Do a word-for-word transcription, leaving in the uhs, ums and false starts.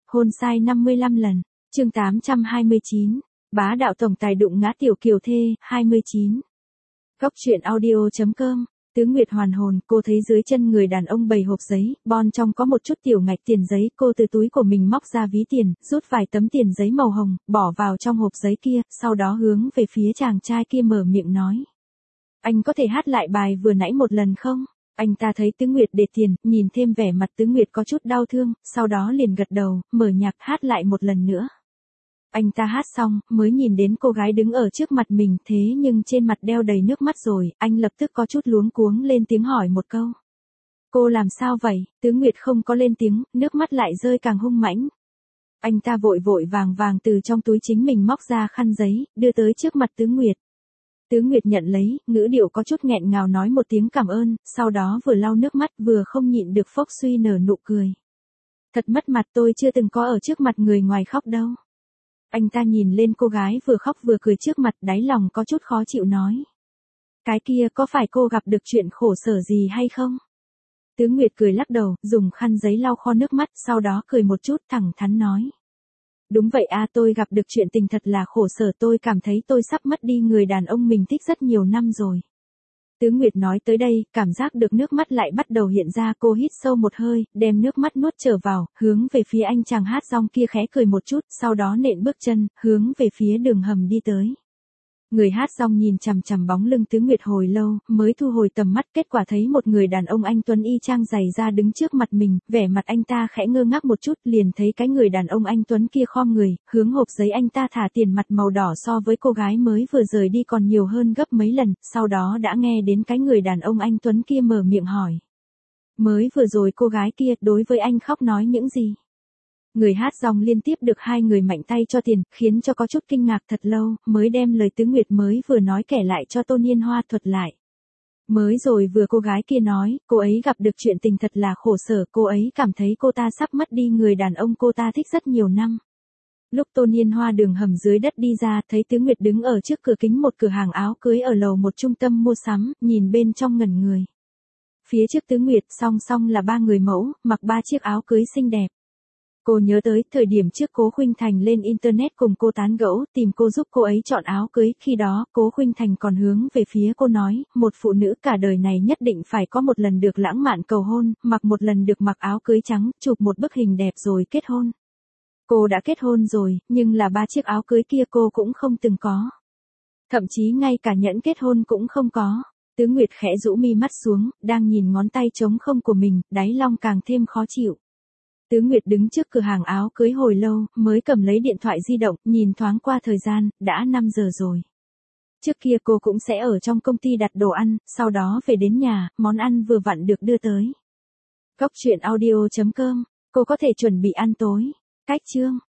Hôn sai năm mươi lăm lần. Chương tám trăm hai mươi chín. Bá đạo tổng tài đụng ngã tiểu kiều thê, hai mươi chín. Góc truyện audio chấm com. Tứ Nguyệt hoàn hồn, cô thấy dưới chân người đàn ông bày hộp giấy, bon trong có một chút tiểu ngạch tiền giấy, cô từ túi của mình móc ra ví tiền, rút vài tấm tiền giấy màu hồng, bỏ vào trong hộp giấy kia, sau đó hướng về phía chàng trai kia mở miệng nói. Anh có thể hát lại bài vừa nãy một lần không? Anh ta thấy Tứ Nguyệt để tiền, nhìn thêm vẻ mặt Tứ Nguyệt có chút đau thương, sau đó liền gật đầu, mở nhạc hát lại một lần nữa. Anh ta hát xong, mới nhìn đến cô gái đứng ở trước mặt mình, thế nhưng trên mặt đeo đầy nước mắt rồi, anh lập tức có chút luống cuống lên tiếng hỏi một câu. Cô làm sao vậy? Tứ Nguyệt không có lên tiếng, nước mắt lại rơi càng hung mãnh. Anh ta vội vội vàng vàng từ trong túi chính mình móc ra khăn giấy, đưa tới trước mặt Tứ Nguyệt. Tứ Nguyệt nhận lấy, ngữ điệu có chút nghẹn ngào nói một tiếng cảm ơn, sau đó vừa lau nước mắt vừa không nhịn được phốc suy nở nụ cười. Thật mất mặt, tôi chưa từng có ở trước mặt người ngoài khóc đâu. Anh ta nhìn lên cô gái vừa khóc vừa cười trước mặt, đáy lòng có chút khó chịu nói. Cái kia có phải cô gặp được chuyện khổ sở gì hay không? Tứ Nguyệt cười lắc đầu, dùng khăn giấy lau kho nước mắt, sau đó cười một chút thẳng thắn nói. Đúng vậy a, tôi gặp được chuyện tình thật là khổ sở, tôi cảm thấy tôi sắp mất đi người đàn ông mình thích rất nhiều năm rồi. Tứ Nguyệt nói tới đây, cảm giác được nước mắt lại bắt đầu hiện ra, cô hít sâu một hơi, đem nước mắt nuốt trở vào, hướng về phía anh chàng hát rong kia khẽ cười một chút, sau đó nện bước chân, hướng về phía đường hầm đi tới. Người hát rong nhìn chằm chằm bóng lưng Tứ Nguyệt hồi lâu, mới thu hồi tầm mắt, kết quả thấy một người đàn ông anh tuấn y chang giày ra đứng trước mặt mình, vẻ mặt anh ta khẽ ngơ ngác một chút, liền thấy cái người đàn ông anh tuấn kia khom người, hướng hộp giấy anh ta thả tiền mặt màu đỏ so với cô gái mới vừa rời đi còn nhiều hơn gấp mấy lần, sau đó đã nghe đến cái người đàn ông anh tuấn kia mở miệng hỏi. Mới vừa rồi cô gái kia đối với anh khóc nói những gì? Người hát rong liên tiếp được hai người mạnh tay cho tiền, khiến cho có chút kinh ngạc thật lâu, mới đem lời Tứ Nguyệt mới vừa nói kể lại cho Tôn Nhiên Hoa thuật lại. Mới rồi vừa cô gái kia nói, cô ấy gặp được chuyện tình thật là khổ sở, cô ấy cảm thấy cô ta sắp mất đi người đàn ông cô ta thích rất nhiều năm. Lúc Tôn Nhiên Hoa đường hầm dưới đất đi ra, thấy Tứ Nguyệt đứng ở trước cửa kính một cửa hàng áo cưới ở lầu một trung tâm mua sắm, nhìn bên trong ngẩn người. Phía trước Tứ Nguyệt song song là ba người mẫu, mặc ba chiếc áo cưới xinh đẹp. Cô nhớ tới thời điểm trước Cố Khuynh Thành lên internet cùng cô tán gẫu, tìm cô giúp cô ấy chọn áo cưới, khi đó Cố Khuynh Thành còn hướng về phía cô nói, một phụ nữ cả đời này nhất định phải có một lần được lãng mạn cầu hôn, mặc một lần được mặc áo cưới trắng, chụp một bức hình đẹp rồi kết hôn. Cô đã kết hôn rồi, nhưng là ba chiếc áo cưới kia cô cũng không từng có. Thậm chí ngay cả nhẫn kết hôn cũng không có. Tứ Nguyệt khẽ rũ mi mắt xuống, đang nhìn ngón tay trống không của mình, đáy lòng càng thêm khó chịu. Tứ Nguyệt đứng trước cửa hàng áo cưới hồi lâu, mới cầm lấy điện thoại di động, nhìn thoáng qua thời gian, đã năm giờ rồi. Trước kia cô cũng sẽ ở trong công ty đặt đồ ăn, sau đó về đến nhà, món ăn vừa vặn được đưa tới. Góc truyện audio chấm com, cô có thể chuẩn bị ăn tối. Cách chương.